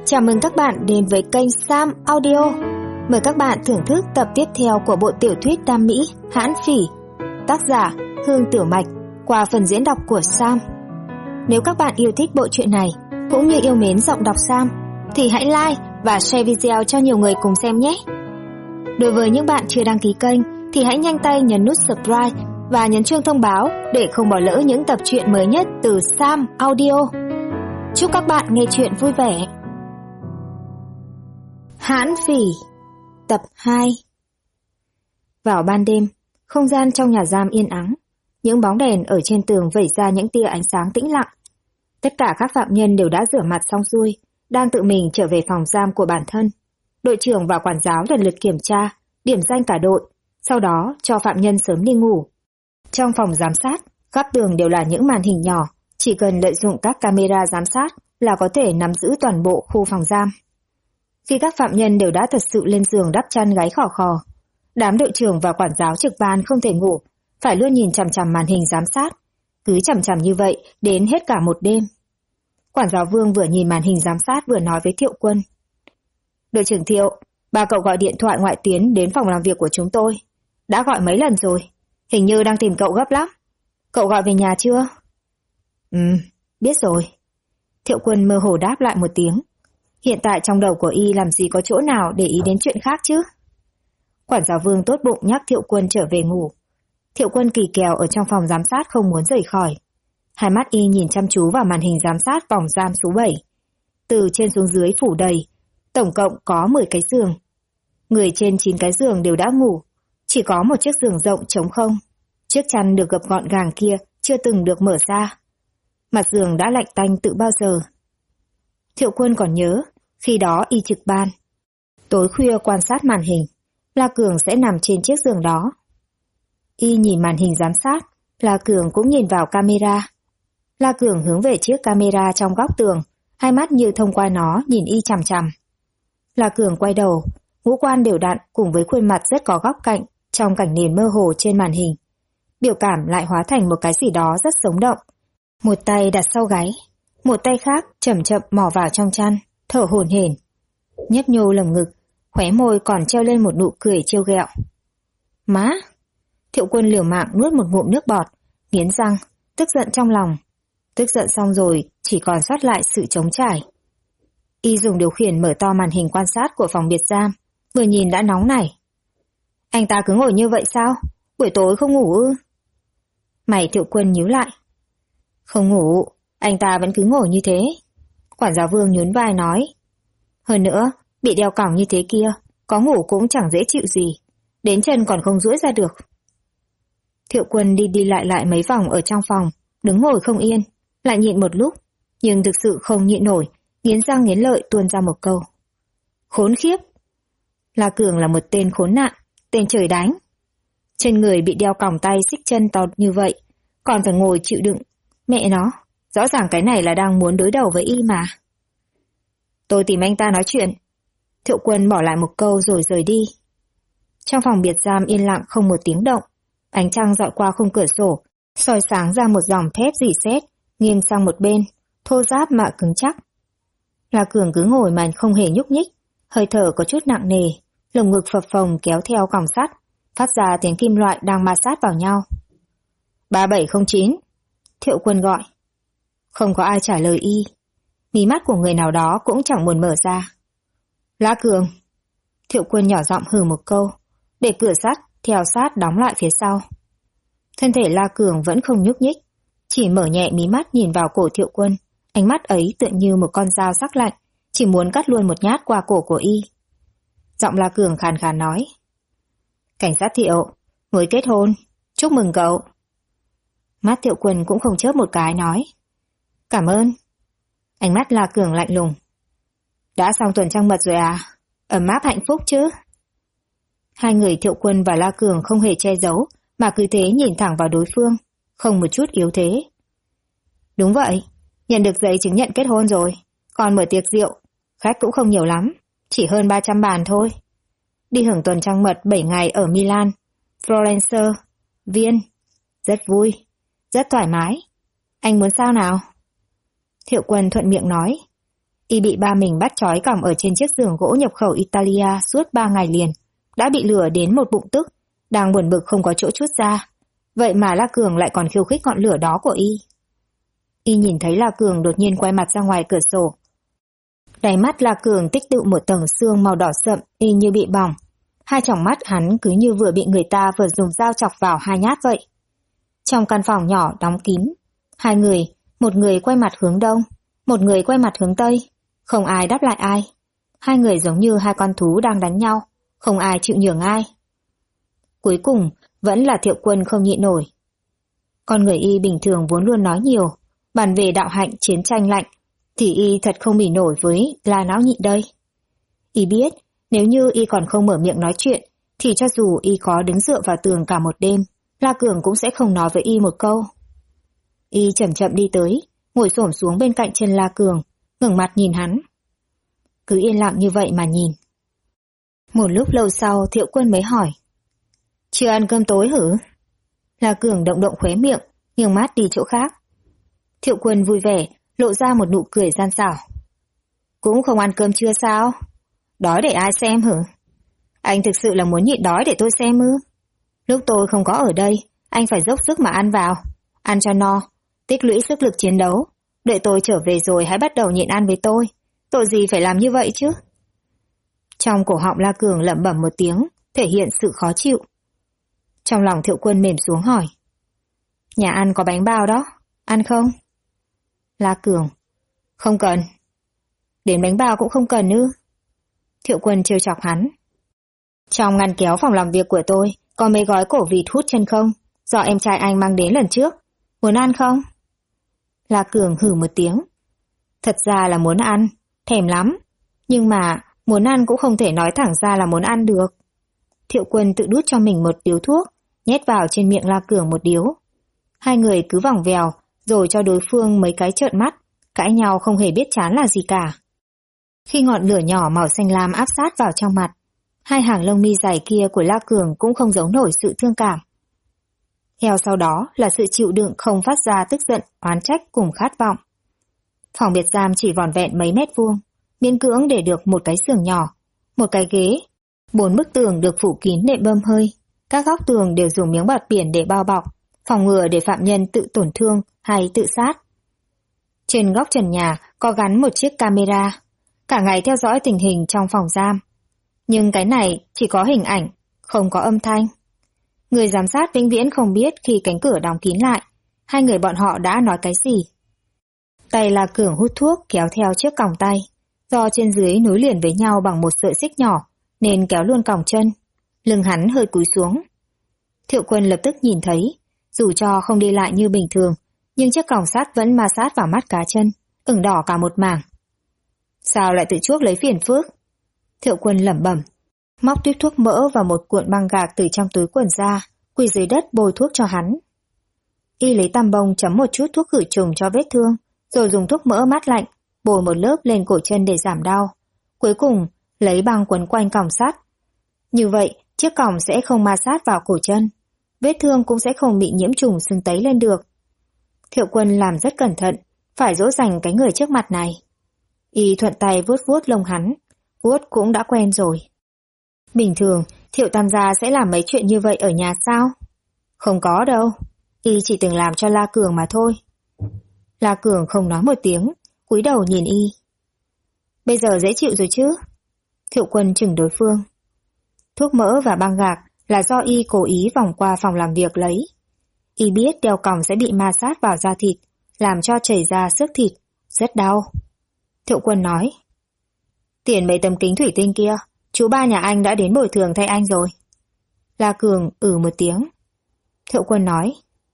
Chào mừng các bạn đến với kênh Sam Audio. Mời các bạn thưởng thức tập tiếp theo của bộ tiểu thuyết Đam Mỹ Hãn Phỉ, tác giả Hương Tiểu Mạch, qua phần diễn đọc của Sam. Nếu các bạn yêu thích bộ truyện này cũng như yêu mến giọng đọc Sam thì hãy like và share video cho nhiều người cùng xem nhé. Đối với những bạn chưa đăng ký kênh thì hãy nhanh tay nhấn nút subscribe và nhấn chuông thông báo để không bỏ lỡ những tập truyện mới nhất từ Sam Audio. Chúc các bạn nghe truyện vui vẻ. Hãn Phỉ, tập 2. Vào ban đêm, không gian trong nhà giam yên ắng, những bóng đèn ở trên tường vẩy ra những tia ánh sáng tĩnh lặng. Tất cả các phạm nhân đều đã rửa mặt xong xuôi, đang tự mình trở về phòng giam của bản thân. Đội trưởng và quản giáo lần lượt kiểm tra, điểm danh cả đội, sau đó cho phạm nhân sớm đi ngủ. Trong phòng giám sát, khắp tường đều là những màn hình nhỏ, chỉ cần lợi dụng các camera giám sát là có thể nắm giữ toàn bộ khu phòng giam. Khi các phạm nhân đều đã thật sự lên giường đắp chăn gáy khò khò, đám đội trưởng và quản giáo trực ban không thể ngủ, phải luôn nhìn chằm chằm màn hình giám sát, cứ chằm chằm như vậy đến hết cả một đêm. Quản giáo Vương vừa nhìn màn hình giám sát vừa nói với Thiệu Quân: "Đội trưởng Thiệu, ba cậu gọi điện thoại ngoại tuyến đến phòng làm việc của chúng tôi. Đã gọi mấy lần rồi, hình như đang tìm cậu gấp lắm. Cậu gọi về nhà chưa?" Biết rồi." Thiệu Quân mơ hồ đáp lại một tiếng. Hiện tại trong đầu của y làm gì có chỗ nào để ý đến chuyện khác chứ? Quản giáo Vương tốt bụng nhắc Thiệu Quân trở về ngủ. Thiệu Quân kỳ kèo ở trong phòng giám sát không muốn rời khỏi. Hai mắt y nhìn chăm chú vào màn hình giám sát phòng giam số 7. Từ trên xuống dưới phủ đầy, tổng cộng có 10 cái giường. Người trên 9 cái giường đều đã ngủ, chỉ có một chiếc giường rộng trống không. Chiếc chăn được gập gọn gàng kia chưa từng được mở ra. Mặt giường đã lạnh tanh từ bao giờ. Thiệu Quân còn nhớ, khi đó y trực ban. Tối khuya quan sát màn hình, La Cường sẽ nằm trên chiếc giường đó. Y nhìn màn hình giám sát, La Cường cũng nhìn vào camera. La Cường hướng về chiếc camera trong góc tường, hai mắt như thông qua nó nhìn y chằm chằm. La Cường quay đầu, ngũ quan đều đặn cùng với khuôn mặt rất có góc cạnh trong cảnh nền mơ hồ trên màn hình. Biểu cảm lại hóa thành một cái gì đó rất sống động. Một tay đặt sau gáy, một tay khác chậm chậm mò vào trong chăn, thở hổn hển, nhấp nhô lồng ngực, khóe môi còn treo lên một nụ cười trêu ghẹo. "Má!" Thiệu Quân liều mạng nuốt một ngụm nước bọt, nghiến răng, tức giận trong lòng. Tức giận xong rồi, chỉ còn sót lại sự trống trải. Y dùng điều khiển mở to màn hình quan sát của phòng biệt giam, vừa nhìn đã nóng nảy. "Anh ta cứ ngồi như vậy sao? Buổi tối không ngủ ư?" Mày Thiệu Quân nhíu lại. "Không ngủ, anh ta vẫn cứ ngồi như thế." Quản giáo Vương nhún vai nói. "Hơn nữa, bị đeo còng như thế kia, có ngủ cũng chẳng dễ chịu gì, đến chân còn không duỗi ra được." Thiệu Quân đi đi lại mấy vòng ở trong phòng, đứng ngồi không yên, lại nhịn một lúc, nhưng thực sự không nhịn nổi, nghiến răng nghiến lợi tuôn ra một câu: "Khốn khiếp!" La Cường là một tên khốn nạn, tên trời đánh. Trên người bị đeo còng tay xích chân to như vậy, còn phải ngồi chịu đựng. Mẹ nó, rõ ràng cái này là đang muốn đối đầu với y mà. "Tôi tìm anh ta nói chuyện." Thiệu Quân bỏ lại một câu rồi rời đi. Trong phòng biệt giam yên lặng không một tiếng động. Ánh trăng dọi qua khung cửa sổ, soi sáng ra một dòng thép rỉ sét, nghiêng sang một bên, thô ráp mà cứng chắc. La Cường cứ ngồi mà không hề nhúc nhích, hơi thở có chút nặng nề, lồng ngực phập phồng kéo theo còng sắt, phát ra tiếng kim loại đang ma sát vào nhau. 3709. Thiệu Quân gọi. Không có ai trả lời y. Mí mắt của người nào đó cũng chẳng buồn mở ra. "La Cường." Thiệu Quân nhỏ giọng hừ một câu, để cửa sắt theo sát đóng lại phía sau. Thân thể La Cường vẫn không nhúc nhích, chỉ mở nhẹ mí mắt nhìn vào cổ Thiệu Quân, ánh mắt ấy tựa như một con dao sắc lạnh, chỉ muốn cắt luôn một nhát qua cổ của y. Giọng La Cường khàn khàn nói: "Cảnh sát Thiệu, mới kết hôn, chúc mừng cậu." Mắt Thiệu Quân cũng không chớp một cái nói: "Cảm ơn." Ánh mắt La Cường lạnh lùng: "Đã xong tuần trăng mật rồi à? Ấm áp hạnh phúc chứ?" Hai người Thiệu Quân và La Cường không hề che giấu, mà cứ thế nhìn thẳng vào đối phương, không một chút yếu thế. "Đúng vậy, nhận được giấy chứng nhận kết hôn rồi, còn mở tiệc rượu, khách cũng không nhiều lắm, chỉ hơn 300 bàn thôi. Đi hưởng tuần trăng mật 7 ngày ở Milan, Florence, Viên. Rất vui, rất thoải mái. Anh muốn sao nào?" Thiệu Quân thuận miệng nói: Y bị ba mình bắt trói còng ở trên chiếc giường gỗ nhập khẩu Italia suốt 3 ngày liền, đã bị lửa đến một bụng tức, đang buồn bực không có chỗ trút ra. Vậy mà La Cường lại còn khiêu khích ngọn lửa đó của Y. Y nhìn thấy La Cường đột nhiên quay mặt ra ngoài cửa sổ. Đáy mắt La Cường tích tụ một tầng xương màu đỏ sậm, y như bị bỏng. Hai tròng mắt hắn cứ như vừa bị người ta vừa dùng dao chọc vào 2 nhát vậy. Trong căn phòng nhỏ đóng kín, hai người, một người quay mặt hướng đông, một người quay mặt hướng tây, không ai đáp lại ai. Hai người giống như hai con thú đang đánh nhau, không ai chịu nhường ai. Cuối cùng, vẫn là Thiệu Quân không nhịn nổi. Con người Y bình thường vốn luôn nói nhiều, bàn về đạo hạnh chiến tranh lạnh, thì Y thật không bỉ nổi với La Não Nhị đây. Y biết, nếu như Y còn không mở miệng nói chuyện, thì cho dù Y có đứng dựa vào tường cả một đêm, La Cường cũng sẽ không nói với Y một câu. Y chậm chậm đi tới, ngồi xổm xuống bên cạnh chân La Cường, ngẩng mặt nhìn hắn. Cứ yên lặng như vậy mà nhìn. Một lúc lâu sau Thiệu Quân mới hỏi. Chưa ăn cơm tối hử? La Cường động động khóe miệng, nghiêng mắt đi chỗ khác. Thiệu Quân vui vẻ, lộ ra một nụ cười gian xảo. Cũng không ăn cơm trưa sao? Đói để ai xem hử? Anh thực sự là muốn nhịn đói để tôi xem ư? Lúc tôi không có ở đây, anh phải dốc sức mà ăn vào. Ăn cho no, tích lũy sức lực chiến đấu. Đợi tôi trở về rồi hãy bắt đầu nhịn ăn với tôi. Tội gì phải làm như vậy chứ? Trong cổ họng La Cường lẩm bẩm một tiếng, thể hiện sự khó chịu. Trong lòng Thiệu Quân mềm xuống hỏi. Nhà ăn có bánh bao đó, ăn không? La Cường. Không cần. Đến bánh bao cũng không cần ư? Thiệu Quân trêu chọc hắn. Trong ngăn kéo phòng làm việc của tôi có mấy gói cổ vịt hút chân không, do em trai anh mang đến lần trước. Muốn ăn không? La Cường hử một tiếng. Thật ra là muốn ăn, thèm lắm. Nhưng mà muốn ăn cũng không thể nói thẳng ra là muốn ăn được. Thiệu Quân tự đút cho mình một điếu thuốc, nhét vào trên miệng La Cường một điếu. Hai người cứ vòng vèo, rồi cho đối phương mấy cái trợn mắt, cãi nhau không hề biết chán là gì cả. Khi ngọn lửa nhỏ màu xanh lam áp sát vào trong mặt, hai hàng lông mi dày kia của La Cường cũng không giấu nổi sự thương cảm. Theo sau đó là sự chịu đựng không phát ra tức giận, oán trách cùng khát vọng. Phòng biệt giam chỉ vỏn vẹn mấy mét vuông, miễn cưỡng để được một cái giường nhỏ, một cái ghế, 4 bức tường được phủ kín đệm bơm hơi, các góc tường đều dùng miếng bạt biển để bao bọc, phòng ngừa để phạm nhân tự tổn thương hay tự sát. Trên góc trần nhà có gắn một chiếc camera, cả ngày theo dõi tình hình trong phòng giam. Nhưng cái này chỉ có hình ảnh, không có âm thanh. Người giám sát vĩnh viễn không biết khi cánh cửa đóng kín lại, hai người bọn họ đã nói cái gì. Tay La Cường hút thuốc kéo theo chiếc còng tay, do trên dưới nối liền với nhau bằng một sợi xích nhỏ, nên kéo luôn còng chân. Lưng hắn hơi cúi xuống. Thiệu Quân lập tức nhìn thấy, dù cho không đi lại như bình thường, nhưng chiếc còng sắt vẫn ma sát vào mắt cá chân, ửng đỏ cả một mảng. Sao lại tự chuốc lấy phiền phức? Thiệu Quân lẩm bẩm, móc tuyếp thuốc mỡ và một cuộn băng gạc từ trong túi quần ra, quỳ dưới đất bôi thuốc cho hắn. Y lấy tăm bông chấm một chút thuốc khử trùng cho vết thương, rồi dùng thuốc mỡ mát lạnh, bôi một lớp lên cổ chân để giảm đau. Cuối cùng, lấy băng quấn quanh còng sắt. Như vậy, chiếc còng sẽ không ma sát vào cổ chân. Vết thương cũng sẽ không bị nhiễm trùng sưng tấy lên được. Thiệu Quân làm rất cẩn thận, phải dỗ dành cái người trước mặt này. Y thuận tay vuốt vuốt lông hắn, vuốt cũng đã quen rồi. Bình thường, Thiệu Tam gia sẽ làm mấy chuyện như vậy ở nhà sao? Không có đâu, Y chỉ từng làm cho La Cường mà thôi. La Cường không nói một tiếng, cúi đầu nhìn Y. Bây giờ dễ chịu rồi chứ? Thiệu Quân chừng đối phương. Thuốc mỡ và băng gạc là do Y cố ý vòng qua phòng làm việc lấy. Y biết đeo còng sẽ bị ma sát vào da thịt, làm cho chảy ra xước thịt, rất đau. Thiệu Quân nói. Tiền mấy tấm kính thủy tinh kia, chú ba nhà anh đã đến bồi thường thay anh rồi. La Cường một tiếng. Thiệu Quân nói.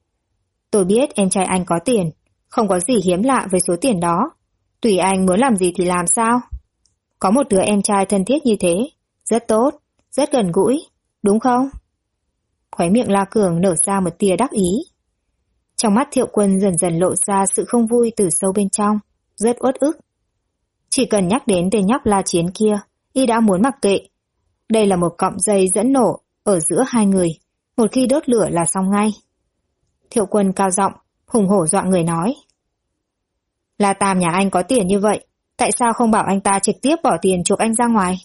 Tôi biết em trai anh có tiền, không có gì hiếm lạ với số tiền đó. Tùy anh muốn làm gì thì làm sao. Có một đứa em trai thân thiết như thế, rất tốt, rất gần gũi, đúng không? Khóe miệng La Cường nở ra một tia đắc ý. Trong mắt Thiệu Quân dần dần lộ ra sự không vui từ sâu bên trong, rất uất ức. Chỉ cần nhắc đến tên nhóc La Chiến kia, Y đã muốn mặc kệ. Đây là một cọng dây dẫn nổ ở giữa hai người, một khi đốt lửa là xong ngay. Thiệu Quân cao giọng, hùng hổ dọa người nói. La Tam nhà anh có tiền như vậy, Tại sao không bảo anh ta trực tiếp bỏ tiền chuộc anh ra ngoài?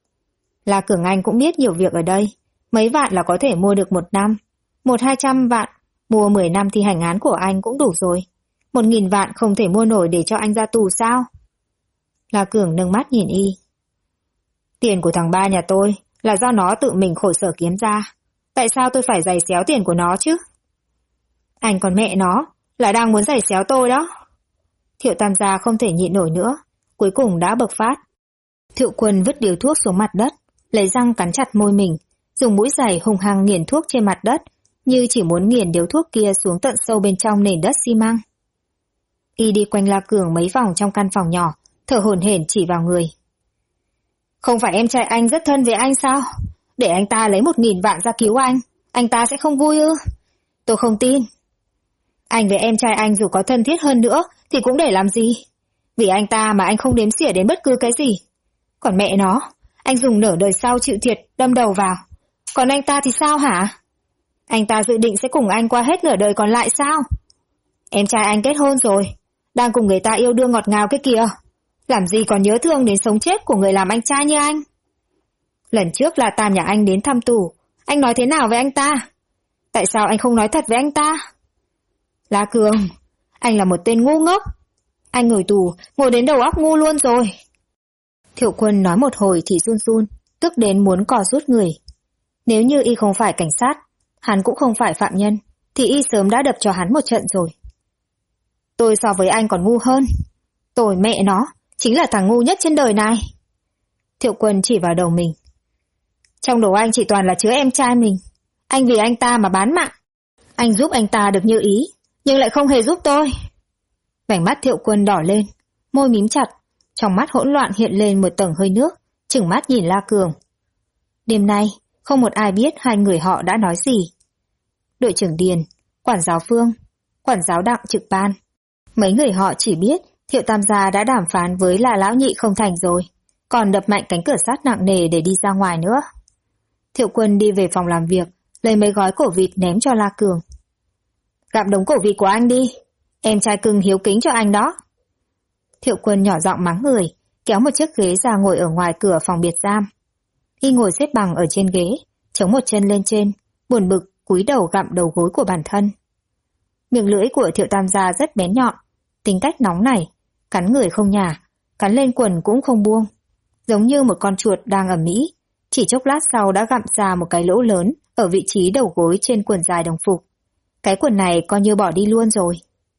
La Cường Anh cũng biết nhiều việc ở đây. Mấy vạn là có thể mua được 1 năm. 100-200 vạn, mua 10 năm thi hành án của anh cũng đủ rồi. 1.000 vạn không thể mua nổi để cho anh ra tù sao? La Cường nâng mắt nhìn y. Tiền của thằng ba nhà tôi là do nó tự mình khổ sở kiếm ra. Tại sao tôi phải giày xéo tiền của nó chứ? Anh còn mẹ nó, là đang muốn giày xéo tôi đó. Thiệu Tam gia không thể nhịn nổi nữa, cuối cùng đã bộc phát. Thiệu Quân vứt điếu thuốc xuống mặt đất, lấy răng cắn chặt môi mình, dùng mũi giày hung hăng nghiền thuốc trên mặt đất, như chỉ muốn nghiền điếu thuốc kia xuống tận sâu bên trong nền đất xi măng. Y đi quanh La Cường mấy vòng trong căn phòng nhỏ, thở hổn hển chỉ vào người. Không phải em trai anh rất thân với anh sao? Để anh ta lấy 1.000 vạn ra cứu anh ta sẽ không vui ư? Tôi không tin. Anh với em trai anh dù có thân thiết hơn nữa thì cũng để làm gì? Vì anh ta mà anh không đếm xỉa đến bất cứ cái gì. Còn mẹ nó, anh dùng nửa đời sau chịu thiệt đâm đầu vào. Còn anh ta thì sao hả? Anh ta dự định sẽ cùng anh qua hết nửa đời còn lại sao? Em trai anh kết hôn rồi, đang cùng người ta yêu đương ngọt ngào cái kìa. Làm gì còn nhớ thương đến sống chết của người làm anh trai như anh? Lần trước là Tam nhà anh đến thăm tù, anh nói thế nào với anh ta? Tại sao anh không nói thật với anh ta? La Cường, anh là một tên ngu ngốc. Anh ngồi tù, ngồi đến đầu óc ngu luôn rồi. Thiệu Quân nói một hồi thì run run, tức đến muốn cò rút người. Nếu như y không phải cảnh sát, hắn cũng không phải phạm nhân, thì y sớm đã đập cho hắn một trận rồi. Tôi so với anh còn ngu hơn. Tôi mẹ nó, chính là thằng ngu nhất trên đời này. Thiệu Quân chỉ vào đầu mình. Trong đầu anh chỉ toàn là chứa em trai mình. Anh vì anh ta mà bán mạng. Anh giúp anh ta được như ý, nhưng lại không hề giúp tôi. Vành mắt Thiệu Quân đỏ lên, môi mím chặt, trong mắt hỗn loạn hiện lên một tầng hơi nước, trừng mắt nhìn La Cường. Đêm nay, không một ai biết hai người họ đã nói gì. Đội trưởng Điền, quản giáo Phương, quản giáo Đặng trực ban. Mấy người họ chỉ biết Thiệu Tam gia đã đàm phán với là lão nhị không thành rồi, còn đập mạnh cánh cửa sắt nặng nề để đi ra ngoài nữa. Thiệu Quân đi về phòng làm việc, lấy mấy gói cổ vịt ném cho La Cường. Gặm đống cổ vịt của anh đi, em trai cưng hiếu kính cho anh đó. Thiệu Quân nhỏ giọng mắng người, kéo một chiếc ghế ra ngồi ở ngoài cửa phòng biệt giam. Y ngồi xếp bằng ở trên ghế, chống một chân lên trên, buồn bực cúi đầu gặm đầu gối của bản thân. Miệng lưỡi của Thiệu Tam gia rất bén nhọn, tính cách nóng này, cắn người không nhả, cắn lên quần cũng không buông, giống như một con chuột đang ầm ĩ, chỉ chốc lát sau đã gặm ra một cái lỗ lớn ở vị trí đầu gối trên quần dài đồng phục. Cái quần này coi như bỏ đi luôn rồi.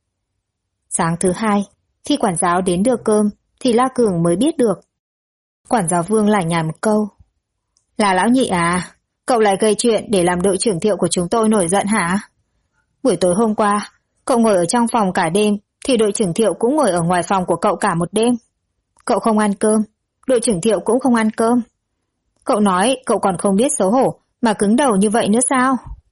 Sáng thứ hai, khi quản giáo đến đưa cơm, thì La Cường mới biết được. Quản giáo Vương lải nhải một câu. Là lão nhị à, cậu lại gây chuyện để làm đội trưởng Thiệu của chúng tôi nổi giận hả? Buổi tối hôm qua, cậu ngồi ở trong phòng cả đêm, thì đội trưởng Thiệu cũng ngồi ở ngoài phòng của cậu cả một đêm. Cậu không ăn cơm, đội trưởng Thiệu cũng không ăn cơm. Cậu nói cậu còn không biết xấu hổ mà cứng đầu như vậy nữa sao?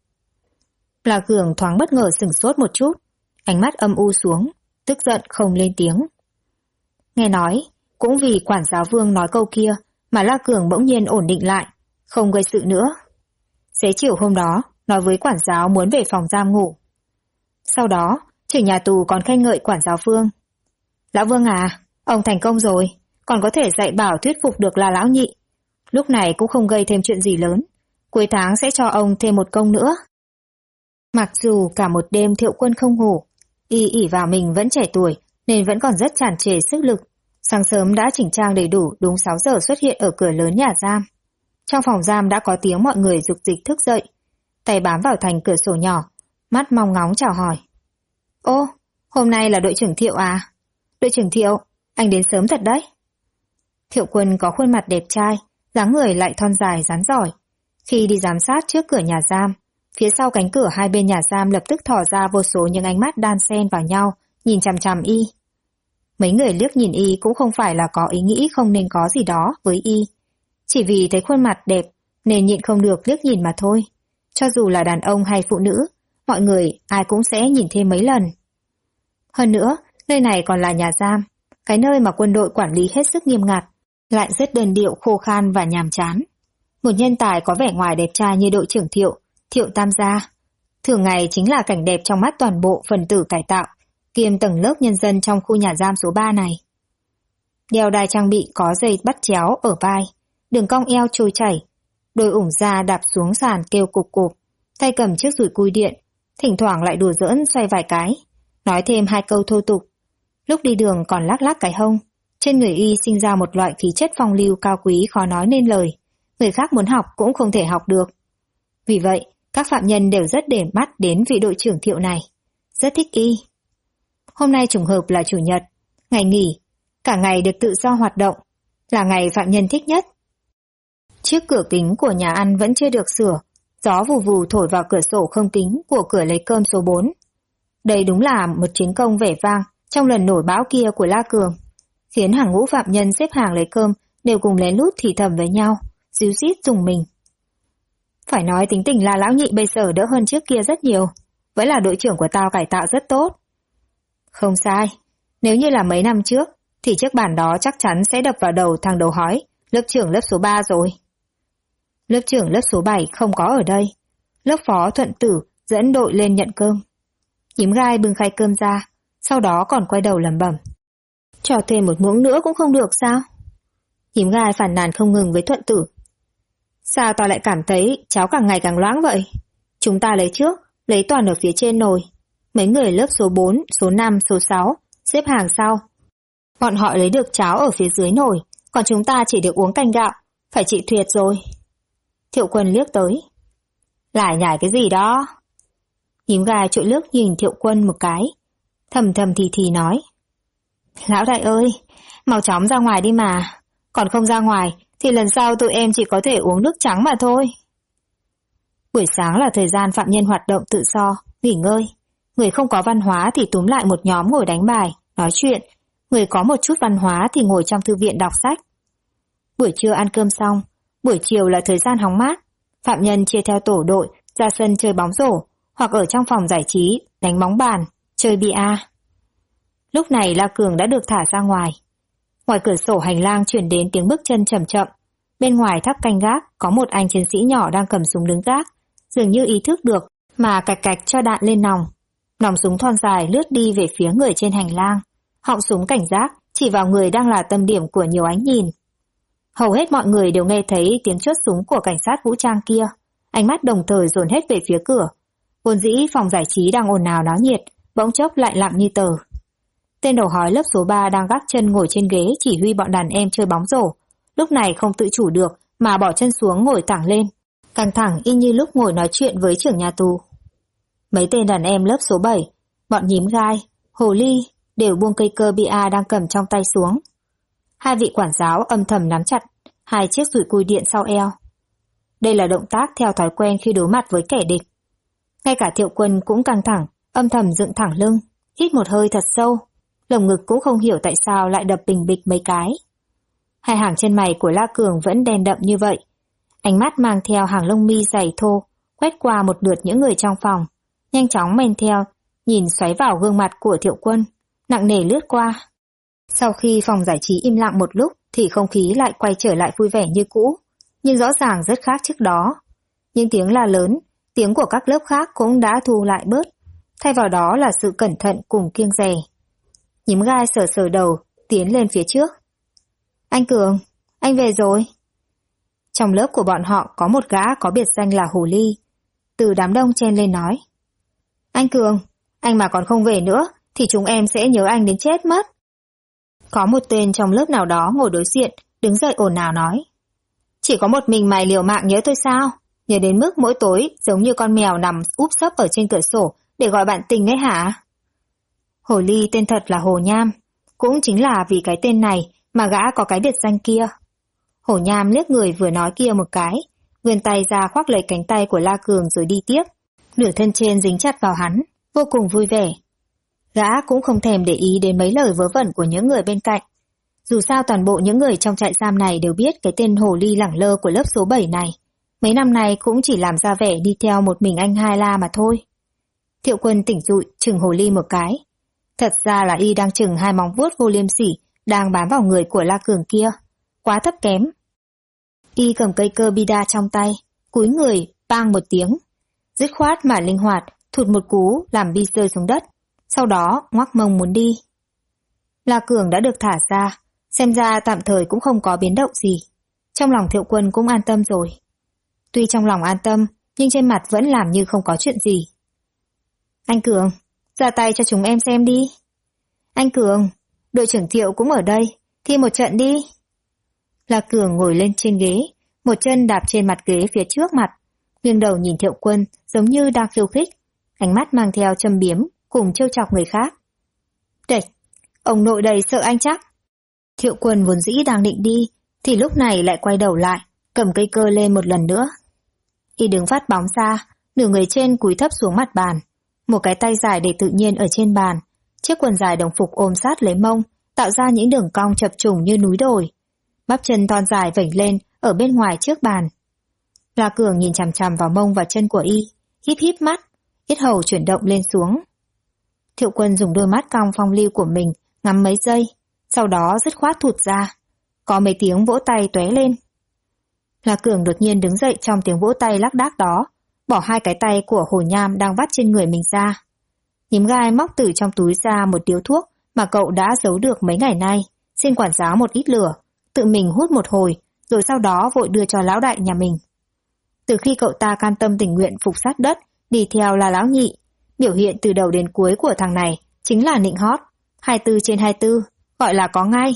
La Cường thoáng bất ngờ sửng sốt một chút, ánh mắt âm u xuống, tức giận không lên tiếng. Nghe nói, cũng vì quản giáo Vương nói câu kia mà La Cường bỗng nhiên ổn định lại, không gây sự nữa. Xế chiều hôm đó, nói với quản giáo muốn về phòng giam ngủ. Sau đó, trưởng nhà tù còn khen ngợi quản giáo Vương. Lão Vương à, ông thành công rồi, còn có thể dạy bảo thuyết phục được là lão nhị. Lúc này cũng không gây thêm chuyện gì lớn, cuối tháng sẽ cho ông thêm một công nữa. Mặc dù cả một đêm Thiệu Quân không ngủ, y ỷ vào mình vẫn trẻ tuổi nên vẫn còn rất tràn trề sức lực. Sáng sớm đã chỉnh trang đầy đủ, đúng 6 giờ xuất hiện ở cửa lớn nhà giam. Trong phòng giam đã có tiếng mọi người rục dịch thức dậy, tay bám vào thành cửa sổ nhỏ, mắt mong ngóng chào hỏi. Ô, hôm nay là đội trưởng Thiệu à? Đội trưởng Thiệu, anh đến sớm thật đấy. Thiệu Quân có khuôn mặt đẹp trai, dáng người lại thon dài rắn giỏi. Khi đi giám sát trước cửa nhà giam, phía sau cánh cửa hai bên nhà giam lập tức thò ra vô số những ánh mắt đan xen vào nhau, nhìn chằm chằm y. Mấy người liếc nhìn y cũng không phải là có ý nghĩ không nên có gì đó với y. Chỉ vì thấy khuôn mặt đẹp nên nhịn không được liếc nhìn mà thôi. Cho dù là đàn ông hay phụ nữ, mọi người ai cũng sẽ nhìn thêm mấy lần. Hơn nữa, nơi này còn là nhà giam, cái nơi mà quân đội quản lý hết sức nghiêm ngặt, lại rất đơn điệu khô khan và nhàm chán. Một nhân tài có vẻ ngoài đẹp trai như đội trưởng Thiệu, Thiệu Tam gia, thường ngày chính là cảnh đẹp trong mắt toàn bộ phần tử cải tạo, kiêm tầng lớp nhân dân trong khu nhà giam số 3 này. đeo đai trang bị có dây bắt chéo ở vai, đường cong eo trôi chảy, đôi ủng da đạp xuống sàn kêu cục cục, tay cầm chiếc dùi cui điện, thỉnh thoảng lại đùa giỡn xoay vài cái, nói thêm hai câu thô tục. Lúc đi đường còn lắc lắc cái hông, trên người y sinh ra một loại khí chất phong lưu cao quý khó nói nên lời, người khác muốn học cũng không thể học được. Vì vậy, các phạm nhân đều rất để mắt đến vị đội trưởng Thiệu này, rất thích y. Hôm nay trùng hợp là chủ nhật, ngày nghỉ, cả ngày được tự do hoạt động, là ngày phạm nhân thích nhất. Chiếc cửa kính của nhà ăn vẫn chưa được sửa, gió vù vù thổi vào cửa sổ không kính của cửa lấy cơm số 4. Đây đúng là một chiến công vẻ vang trong lần nổi bão kia của La Cường, khiến hàng ngũ phạm nhân xếp hàng lấy cơm đều cùng lén lút thì thầm với nhau, ríu rít rùng mình. Phải nói tính tình La lão nhị bây giờ đỡ hơn trước kia rất nhiều, vẫn là đội trưởng của tao cải tạo rất tốt. Không sai, nếu như là mấy năm trước, thì chiếc bàn đó chắc chắn sẽ đập vào đầu thằng đầu hói, lớp trưởng lớp số 3 rồi. Lớp trưởng lớp số 7 không có ở đây, lớp phó Thuận Tử dẫn đội lên nhận cơm. Nhím gai bưng khay cơm ra, sau đó còn quay đầu lẩm bẩm. Cho thêm một muỗng nữa cũng không được sao? Nhím gai phàn nàn không ngừng với Thuận Tử. Sao tao lại cảm thấy cháo càng ngày càng loãng vậy? Chúng ta lấy trước, lấy toàn ở phía trên nồi. Mấy người lớp số 4, số 5, số 6 xếp hàng sau. Bọn họ lấy được cháo ở phía dưới nồi, còn chúng ta chỉ được uống canh gạo, phải chịu thiệt rồi. Thiệu Quân liếc tới. Lại nhải cái gì đó? Nhím gai trội liếc nhìn Thiệu Quân một cái, thầm thầm thì nói. Lão đại ơi, mau chóng ra ngoài đi mà, còn không ra ngoài thì lần sau tụi em chỉ có thể uống nước trắng mà thôi. Buổi sáng là thời gian phạm nhân hoạt động tự do, nghỉ ngơi. Người không có văn hóa thì túm lại một nhóm ngồi đánh bài, nói chuyện. Người có một chút văn hóa thì ngồi trong thư viện đọc sách. Buổi trưa ăn cơm xong, buổi chiều là thời gian hóng mát. Phạm nhân chia theo tổ đội ra sân chơi bóng rổ, hoặc ở trong phòng giải trí đánh bóng bàn, chơi bia. Lúc này La Cường đã được thả ra ngoài. Ngoài cửa sổ hành lang chuyển đến tiếng bước chân chậm chậm. Bên ngoài tháp canh gác có một anh chiến sĩ nhỏ đang cầm súng đứng gác, dường như ý thức được mà cạch cạch cho đạn lên nòng. Nòng súng thon dài lướt đi về phía người trên hành lang, họng súng cảnh giác chỉ vào người đang là tâm điểm của nhiều ánh nhìn. Hầu hết mọi người đều nghe thấy tiếng chốt súng của cảnh sát vũ trang kia, ánh mắt đồng thời dồn hết về phía cửa. Vốn dĩ phòng giải trí đang ồn ào náo nhiệt, bỗng chốc lại lặng như tờ. Tên đầu hói lớp số 3 đang gác chân ngồi trên ghế chỉ huy bọn đàn em chơi bóng rổ, lúc này không tự chủ được mà bỏ chân xuống ngồi thẳng lên, căng thẳng y như lúc ngồi nói chuyện với trưởng nhà tù. Mấy tên đàn em lớp số 7, bọn nhím gai, hồ ly đều buông cây cơ bia đang cầm trong tay xuống. Hai vị quản giáo âm thầm nắm chặt hai chiếc dùi cui điện sau eo. Đây là động tác theo thói quen khi đối mặt với kẻ địch. Ngay cả Thiệu Quân cũng căng thẳng, âm thầm dựng thẳng lưng, hít một hơi thật sâu, lồng ngực cũng không hiểu tại sao lại đập bình bịch mấy cái. Hai hàng chân mày của La Cường vẫn đen đậm như vậy, ánh mắt mang theo hàng lông mi dày thô, quét qua một lượt những người trong phòng, nhanh chóng men theo, nhìn xoáy vào gương mặt của Thiệu Quân, nặng nề lướt qua. Sau khi phòng giải trí im lặng một lúc thì không khí lại quay trở lại vui vẻ như cũ, nhưng rõ ràng rất khác trước đó. Những tiếng la lớn, tiếng của các lớp khác cũng đã thu lại bớt, thay vào đó là sự cẩn thận cùng kiêng dè. Nhím gai sờ sờ đầu, tiến lên phía trước. Anh Cường, anh về rồi. Trong lớp của bọn họ có một gã có biệt danh là Hồ Ly. Từ đám đông chen lên nói. Anh Cường, anh mà còn không về nữa thì chúng em sẽ nhớ anh đến chết mất. Có một tên trong lớp nào đó ngồi đối diện, đứng dậy ồn ào nói. Chỉ có một mình mày liều mạng nhớ tôi sao? Nhớ đến mức mỗi tối giống như con mèo nằm úp sấp ở trên cửa sổ để gọi bạn tình ấy hả? Hồ Ly tên thật là Hồ Nham, cũng chính là vì cái tên này mà gã có cái biệt danh kia. Hồ Nham liếc người vừa nói kia một cái, vươn tay ra khoác lấy cánh tay của La Cường rồi đi tiếp, nửa thân trên dính chặt vào hắn, vô cùng vui vẻ. Gã cũng không thèm để ý đến mấy lời vớ vẩn của những người bên cạnh. Dù sao toàn bộ những người trong trại giam này đều biết cái tên Hồ Ly lẳng lơ của lớp số 7 này. Mấy năm nay cũng chỉ làm ra vẻ đi theo một mình anh Hai La mà thôi. Thiệu Quân tỉnh dụi chừng Hồ Ly một cái. Thật ra là y đang chừng hai móng vuốt vô liêm sỉ đang bám vào người của La Cường kia. Quá thấp kém. Y cầm cây cơ bida trong tay, cúi người, bang một tiếng. Dứt khoát mà linh hoạt, thụt một cú làm bi rơi xuống đất. Sau đó ngoắc mông muốn đi. La Cường đã được thả ra, Xem ra tạm thời cũng không có biến động gì. Trong lòng Thiệu Quân cũng an tâm rồi. Tuy trong lòng an tâm, nhưng trên mặt vẫn làm như không có chuyện gì. Anh Cường, ra tay cho chúng em xem đi. Anh Cường, đội trưởng Thiệu cũng ở đây, thi một trận đi. La Cường ngồi lên trên ghế, một chân đạp trên mặt ghế phía trước mặt, nghiêng đầu nhìn Thiệu Quân giống như đang khiêu khích, ánh mắt mang theo châm biếm, cùng trêu chọc người khác. Đệch, ông nội đầy sợ anh chắc. Thiệu Quân vốn dĩ đang định đi, thì lúc này lại quay đầu lại, cầm cây cơ lên một lần nữa. Y đứng phát bóng ra, nửa người trên cúi thấp xuống mặt bàn, một cái tay dài để tự nhiên ở trên bàn, chiếc quần dài đồng phục ôm sát lấy mông, tạo ra những đường cong chập trùng như núi đồi. Bắp chân thon dài vểnh lên ở bên ngoài trước bàn. La Cường nhìn chằm chằm vào mông và chân của Y, híp híp mắt, yết hầu chuyển động lên xuống. Thiệu Quân dùng đôi mắt cong phong lưu của mình ngắm mấy giây, sau đó dứt khoát thụt ra, có mấy tiếng vỗ tay tóe lên. La Cường đột nhiên đứng dậy trong tiếng vỗ tay lác đác đó, bỏ hai cái tay của Hồ Nham đang vắt trên người mình ra. Nhím gai móc từ trong túi ra một điếu thuốc mà cậu đã giấu được mấy ngày nay, xin quản giáo một ít lửa, tự mình hút một hồi, rồi sau đó vội đưa cho lão đại nhà mình. Từ khi cậu ta cam tâm tình nguyện phục sát đất, đi theo là lão nhị, biểu hiện từ đầu đến cuối của thằng này chính là nịnh hót, 24/24, gọi là có ngay.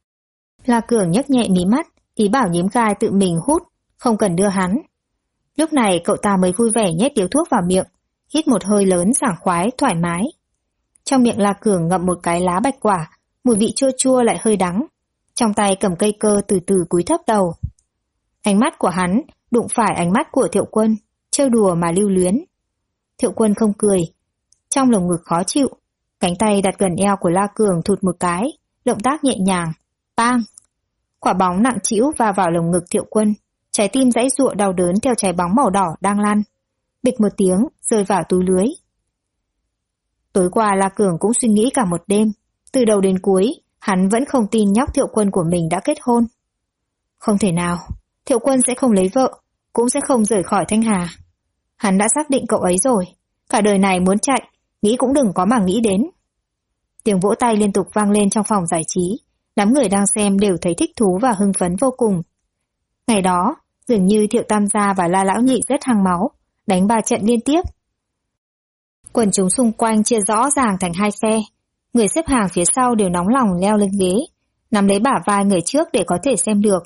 La Cường nhấc nhẹ mí mắt, ý bảo nhím gai tự mình hút, không cần đưa hắn. Lúc này cậu ta mới vui vẻ nhét điếu thuốc vào miệng, hít một hơi lớn sảng khoái, thoải mái. Trong miệng La Cường ngậm một cái lá bạch quả, mùi vị chua chua lại hơi đắng. Trong tay cầm cây cơ từ từ cúi thấp đầu. Ánh mắt của hắn đụng phải ánh mắt của Thiệu Quân, trêu đùa mà lưu luyến. Thiệu Quân không cười, trong lồng ngực khó chịu, cánh tay đặt gần eo của La Cường thụt một cái, động tác nhẹ nhàng, bang. Quả bóng nặng trĩu va vào lồng ngực Thiệu Quân, trái tim giãy giụa đau đớn theo trái bóng màu đỏ đang lăn. Bịch một tiếng, rơi vào túi lưới. Tối qua La Cường cũng suy nghĩ cả một đêm, từ đầu đến cuối, hắn vẫn không tin nhóc Thiệu Quân của mình đã kết hôn. Không thể nào, Thiệu Quân sẽ không lấy vợ, cũng sẽ không rời khỏi Thanh Hà. Hắn đã xác định cậu ấy rồi, cả đời này muốn chạy, nghĩ cũng đừng có mà nghĩ đến. Tiếng vỗ tay liên tục vang lên trong phòng giải trí, đám người đang xem đều thấy thích thú và hưng phấn vô cùng. Ngày đó, dường như Thiệu Tam Gia và La Lão Nhị rất hăng máu, đánh 3 trận liên tiếp. Quần chúng xung quanh chia rõ ràng thành hai phe, người xếp hàng phía sau đều nóng lòng leo lên ghế, nắm lấy bả vai người trước để có thể xem được.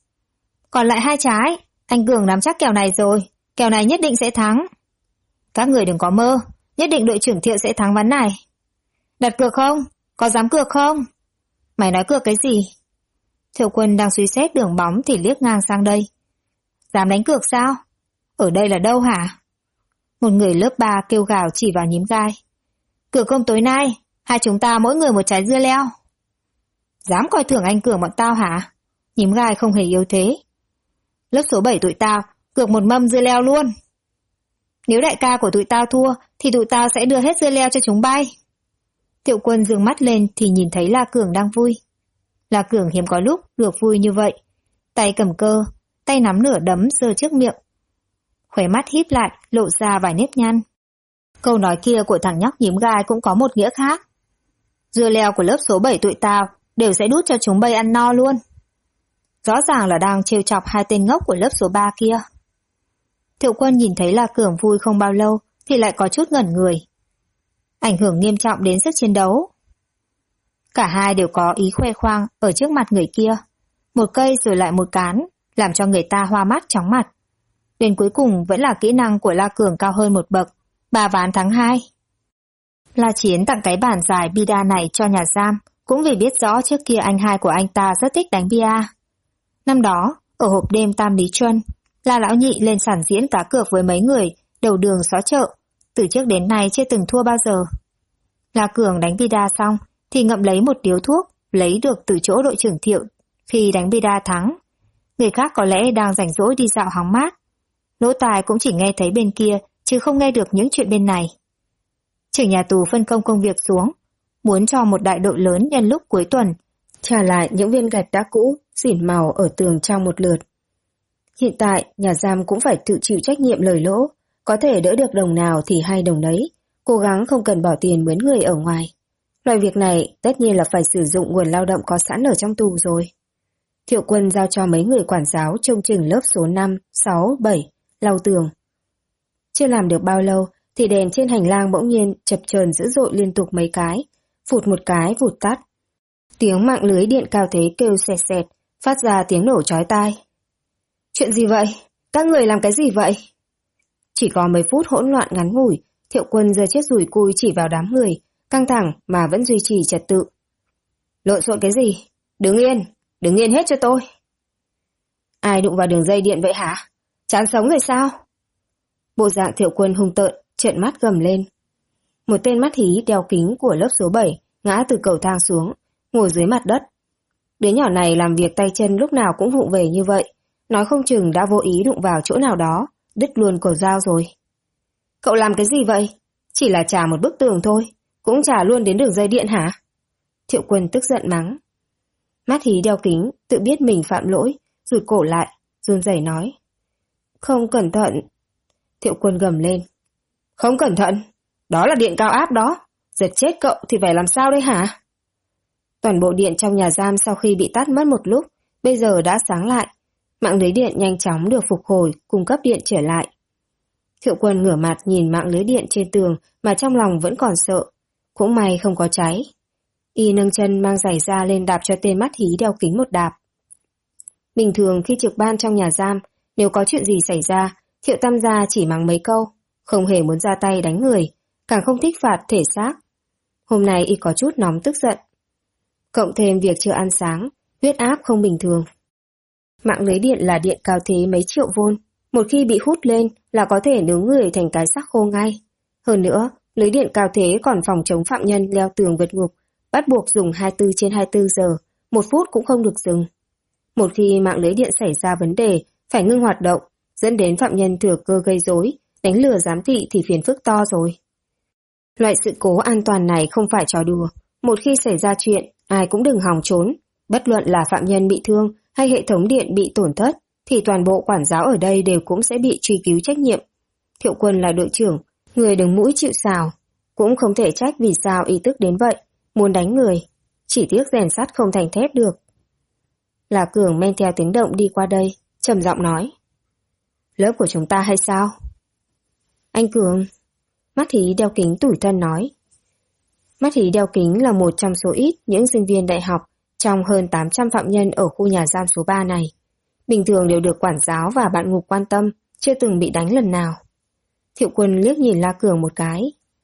Còn lại 2 trái, anh Cường nắm chắc kèo này rồi, kèo này nhất định sẽ thắng. Các người đừng có mơ, nhất định đội trưởng Thiệu sẽ thắng ván này. Đặt cược không? Có dám cược không? Mày nói cược cái gì? Thiệu Quân đang suy xét đường bóng thì liếc ngang sang đây. Dám đánh cược sao? Ở đây là đâu hả? Một người lớp 3 kêu gào chỉ vào nhím gai. Cược không tối nay, hai chúng ta mỗi người một trái dưa leo. Dám coi thường anh Cường bọn tao hả? Nhím gai không hề yếu thế. Lớp số 7 tụi tao, cược một mâm dưa leo luôn. Nếu đại ca của tụi tao thua, thì tụi tao sẽ đưa hết dưa leo cho chúng bay. Thiệu Quân dương mắt lên thì nhìn thấy La Cường đang vui. La Cường hiếm có lúc được vui như vậy. Tay cầm cơ, tay nắm nửa đấm giơ trước miệng. Khóe mắt híp lại, lộ ra vài nếp nhăn. Câu nói kia của thằng nhóc nhím gai cũng có một nghĩa khác. Dưa leo của lớp số 7 tụi tao đều sẽ đút cho chúng bay ăn no luôn. Rõ ràng là đang trêu chọc hai tên ngốc của lớp số 3 kia. Thiệu Quân nhìn thấy La Cường vui không bao lâu thì lại có chút ngẩn người. Ảnh hưởng nghiêm trọng đến sức chiến đấu. Cả hai đều có ý khoe khoang ở trước mặt người kia. Một cây rồi lại một cán, làm cho người ta hoa mắt chóng mặt. Đến cuối cùng vẫn là kỹ năng của La Cường cao hơn một bậc, 3 ván thắng 2. La Chiến tặng cái bàn dài bida này cho nhà giam, cũng vì biết rõ trước kia anh hai của anh ta rất thích đánh bia. Năm đó, ở hộp đêm Tam Lý Chuân, La Lão Nhị lên sàn diễn cá cược với mấy người đầu đường xó chợ, từ trước đến nay chưa từng thua bao giờ. La Cường đánh bida xong thì ngậm lấy một điếu thuốc lấy được từ chỗ đội trưởng Thiệu khi đánh bida thắng. Người khác có lẽ đang rảnh rỗi đi dạo hóng mát, lỗ tai cũng chỉ nghe thấy bên kia chứ không nghe được những chuyện bên này. Trưởng nhà tù phân công công việc xuống, muốn cho một đại đội lớn nhân lúc cuối tuần trả lại những viên gạch đá cũ xỉn màu ở tường trong một lượt. Hiện tại, nhà giam cũng phải tự chịu trách nhiệm lời lỗ, có thể đỡ được đồng nào thì hay đồng đấy, cố gắng không cần bỏ tiền mướn người ở ngoài. Loại việc này tất nhiên là phải sử dụng nguồn lao động có sẵn ở trong tù rồi. Thiệu Quân giao cho mấy người quản giáo trông chừng lớp số 5, 6, 7, lau tường. Chưa làm được bao lâu thì đèn trên hành lang bỗng nhiên chập chờn dữ dội liên tục mấy cái, phụt một cái vụt tắt. Tiếng mạng lưới điện cao thế kêu xẹt xẹt, phát ra tiếng nổ chói tai. Chuyện gì vậy? Các người làm cái gì vậy? Chỉ có mấy phút hỗn loạn ngắn ngủi, Thiệu Quân giơ chiếc dùi cui chỉ vào đám người, căng thẳng mà vẫn duy trì trật tự. Lộn xộn cái gì? Đứng yên hết cho tôi. Ai đụng vào đường dây điện vậy hả? Chán sống rồi sao? Bộ dạng Thiệu Quân hung tợn, trợn mắt gầm lên. Một tên mắt hí đeo kính của lớp số 7 ngã từ cầu thang xuống, ngồi dưới mặt đất. Đứa nhỏ này làm việc tay chân lúc nào cũng vụng về như vậy, nói không chừng đã vô ý đụng vào chỗ nào đó, đứt luôn cầu dao rồi. Cậu làm cái gì vậy? Chỉ là chà một bức tường thôi, cũng chà luôn đến đường dây điện hả? Thiệu Quân tức giận mắng. Mắt hí đeo kính, tự biết mình phạm lỗi, rụt cổ lại, run rẩy nói. Không cẩn thận. Thiệu Quân gầm lên. Không cẩn thận? Đó là điện cao áp đó. Giật chết cậu thì phải làm sao đây hả? Toàn bộ điện trong nhà giam sau khi bị tắt mất một lúc, bây giờ đã sáng lại. Mạng lưới điện nhanh chóng được phục hồi, cung cấp điện trở lại. Thiệu Quân ngửa mặt nhìn mạng lưới điện trên tường mà trong lòng vẫn còn sợ. Cũng may không có cháy. Y nâng chân mang giày ra lên đạp cho tên mắt hí đeo kính một đạp. Bình thường khi trực ban trong nhà giam, nếu có chuyện gì xảy ra, Thiệu Tam gia chỉ mắng mấy câu, không hề muốn ra tay đánh người, càng không thích phạt thể xác. Hôm nay Y có chút nóng tức giận. Cộng thêm việc chưa ăn sáng, huyết áp không bình thường. Mạng lưới điện là điện cao thế mấy triệu vôn, một khi bị hút lên là có thể nướng người thành cái xác khô ngay. Hơn nữa, lưới điện cao thế còn phòng chống phạm nhân leo tường vượt ngục, bắt buộc dùng 24/24 giờ, một phút cũng không được dừng. Một khi mạng lưới điện xảy ra vấn đề, phải ngưng hoạt động, dẫn đến phạm nhân thừa cơ gây rối, đánh lừa giám thị thì phiền phức to rồi. Loại sự cố an toàn này không phải trò đùa, một khi xảy ra chuyện, ai cũng đừng hòng trốn. Bất luận là phạm nhân bị thương hay hệ thống điện bị tổn thất, thì toàn bộ quản giáo ở đây đều cũng sẽ bị truy cứu trách nhiệm. Thiệu Quân là đội trưởng, người đứng mũi chịu sào, cũng không thể trách vì sao ý tức đến vậy, muốn đánh người, chỉ tiếc rèn sắt không thành thép được. Là Cường men theo tiếng động đi qua đây, trầm giọng nói. Lớp của chúng ta hay sao? Anh Cường, mắt hí đeo kính tủi thân nói. Mắt hí đeo kính là một trong số ít những sinh viên đại học trong hơn 800 phạm nhân ở khu nhà giam số 3 này. Bình thường đều được quản giáo và bạn ngục quan tâm, chưa từng bị đánh lần nào. Thiệu Quân liếc nhìn La Cường một cái.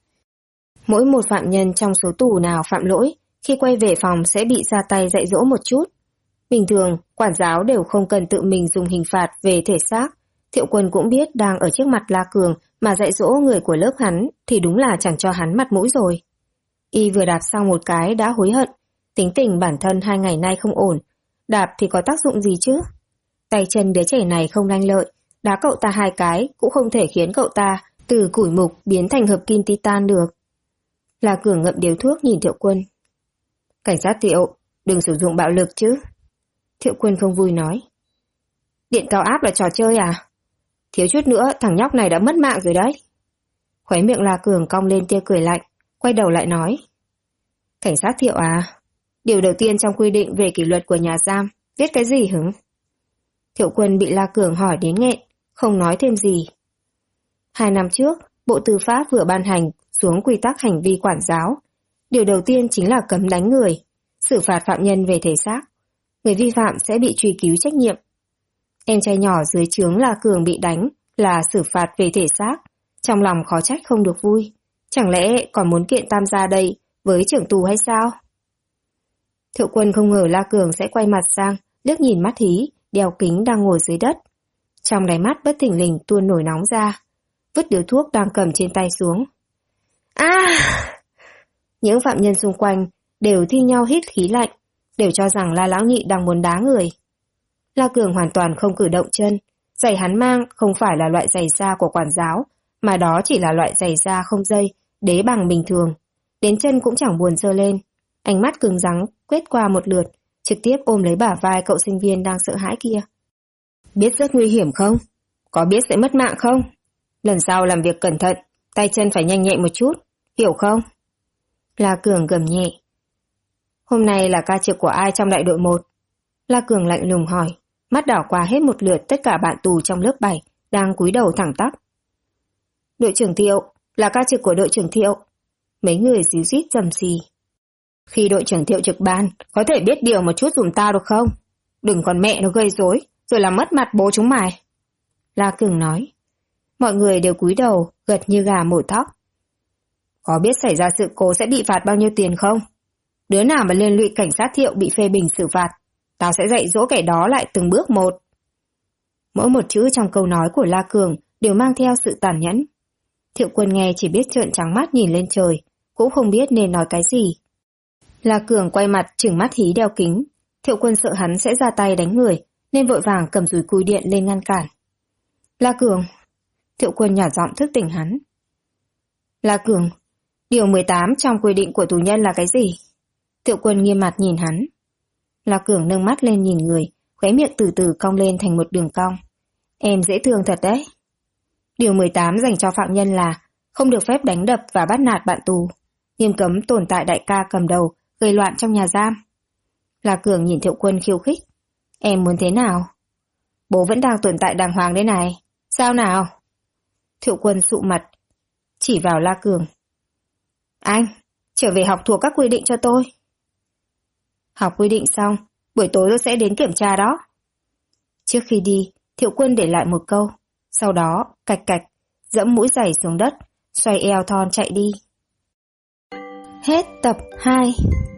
Mỗi một phạm nhân trong số tù nào phạm lỗi, khi quay về phòng sẽ bị ra tay dạy dỗ một chút. Bình thường, quản giáo đều không cần tự mình dùng hình phạt về thể xác. Thiệu Quân cũng biết đang ở trước mặt La Cường mà dạy dỗ người của lớp hắn thì đúng là chẳng cho hắn mặt mũi rồi. Y vừa đạp xong một cái đã hối hận, tính tình bản thân 2 ngày nay không ổn, đạp thì có tác dụng gì chứ? Tay chân đứa trẻ này không lanh lợi, đá cậu ta 2 cái cũng không thể khiến cậu ta từ củi mục biến thành hợp kim titan được. La Cường ngậm điếu thuốc nhìn Thiệu Quân. Cảnh sát Thiệu, đừng sử dụng bạo lực chứ. Thiệu Quân không vui nói. Điện cao áp là trò chơi à? Thiếu chút nữa thằng nhóc này đã mất mạng rồi đấy. Khóe miệng La Cường cong lên tia cười lạnh, quay đầu lại nói. Cảnh sát Thiệu à? Điều đầu tiên trong quy định về kỷ luật của nhà giam, viết cái gì hứng? Thiệu Quân bị La Cường hỏi đến nghẹn, không nói thêm gì. 2 năm trước, Bộ Tư pháp vừa ban hành xuống quy tắc hành vi quản giáo. Điều đầu tiên chính là cấm đánh người, xử phạt phạm nhân về thể xác. Người vi phạm sẽ bị truy cứu trách nhiệm. Em trai nhỏ dưới trướng La Cường bị đánh là xử phạt về thể xác. Trong lòng khó trách không được vui. Chẳng lẽ còn muốn kiện tam gia đây với trưởng tù hay sao? Thiệu Quân không ngờ La Cường sẽ quay mặt sang, liếc nhìn mắt hí, đeo kính đang ngồi dưới đất. Trong đáy mắt bất thình lình tuôn nổi nóng ra, vứt điếu thuốc đang cầm trên tay xuống. Những phạm nhân xung quanh đều thi nhau hít khí lạnh, đều cho rằng La Lão Nhị đang muốn đá người. La Cường hoàn toàn không cử động chân, giày hắn mang không phải là loại giày da của quản giáo, mà đó chỉ là loại giày da không dây, đế bằng bình thường. Đến chân cũng chẳng buồn giơ lên, ánh mắt cứng rắn quét qua một lượt, trực tiếp ôm lấy bả vai cậu sinh viên đang sợ hãi kia. Biết rất nguy hiểm không? Có biết sẽ mất mạng không? Lần sau làm việc cẩn thận, tay chân phải nhanh nhẹn một chút, hiểu không? La Cường gầm nhẹ. Hôm nay là ca trực của ai trong đại đội 1? La Cường lạnh lùng hỏi, mắt đảo qua hết một lượt tất cả bạn tù trong lớp 7 đang cúi đầu thẳng tắp. Đội trưởng Thiệu, là ca trực của đội trưởng Thiệu. Mấy người díu dít rầm xì. Khi đội trưởng Thiệu trực ban, có thể biết điều một chút dùm tao được không? Đừng còn mẹ nó gây rối, rồi làm mất mặt bố chúng mày. La Cường nói. Mọi người đều cúi đầu, gật như gà mổ thóc. Có biết xảy ra sự cố sẽ bị phạt bao nhiêu tiền không? Đứa nào mà liên lụy cảnh sát Thiệu bị phê bình xử phạt, tao sẽ dạy dỗ kẻ đó lại từng bước một. Mỗi một chữ trong câu nói của La Cường đều mang theo sự tàn nhẫn. Thiệu Quân nghe chỉ biết trợn trắng mắt nhìn lên trời, cũng không biết nên nói cái gì. La Cường quay mặt trừng mắt hí đeo kính. Thiệu Quân sợ hắn sẽ ra tay đánh người, nên vội vàng cầm dùi cui điện lên ngăn cản. La Cường! Thiệu Quân nhỏ giọng thức tỉnh hắn. La Cường! Điều 18 trong quy định của tù nhân là cái gì? Thiệu Quân nghiêm mặt nhìn hắn. La Cường nâng mắt lên nhìn người, khóe miệng từ từ cong lên thành một đường cong. Em dễ thương thật đấy. Điều 18 dành cho phạm nhân là không được phép đánh đập và bắt nạt bạn tù, nghiêm cấm tồn tại đại ca cầm đầu, gây loạn trong nhà giam. La Cường nhìn Thiệu Quân khiêu khích. Em muốn thế nào? Bố vẫn đang tồn tại đàng hoàng đấy này. Sao nào? Thiệu Quân sụ mặt, chỉ vào La Cường. Anh, trở về học thuộc các quy định cho tôi. Học quy định xong, buổi tối tôi sẽ đến kiểm tra đó. Trước khi đi, Thiệu Quân để lại một câu. Sau đó, cạch cạch, dẫm mũi giày xuống đất, xoay eo thon chạy đi. Hết tập 2.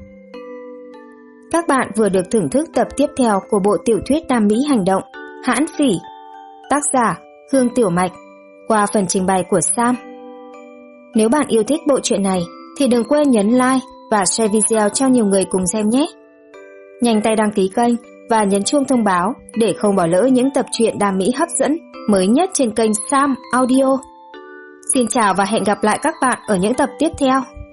Các bạn vừa được thưởng thức tập tiếp theo của bộ tiểu thuyết Nam Mỹ hành động Hãn Phỉ, tác giả Hương Tiểu Mạch, qua phần trình bày của Sam. Nếu bạn yêu thích bộ truyện này thì đừng quên nhấn like và share video cho nhiều người cùng xem nhé. Nhanh tay đăng ký kênh và nhấn chuông thông báo để không bỏ lỡ những tập truyện Nam Mỹ hấp dẫn mới nhất trên kênh Sam Audio. Xin chào và hẹn gặp lại các bạn ở những tập tiếp theo.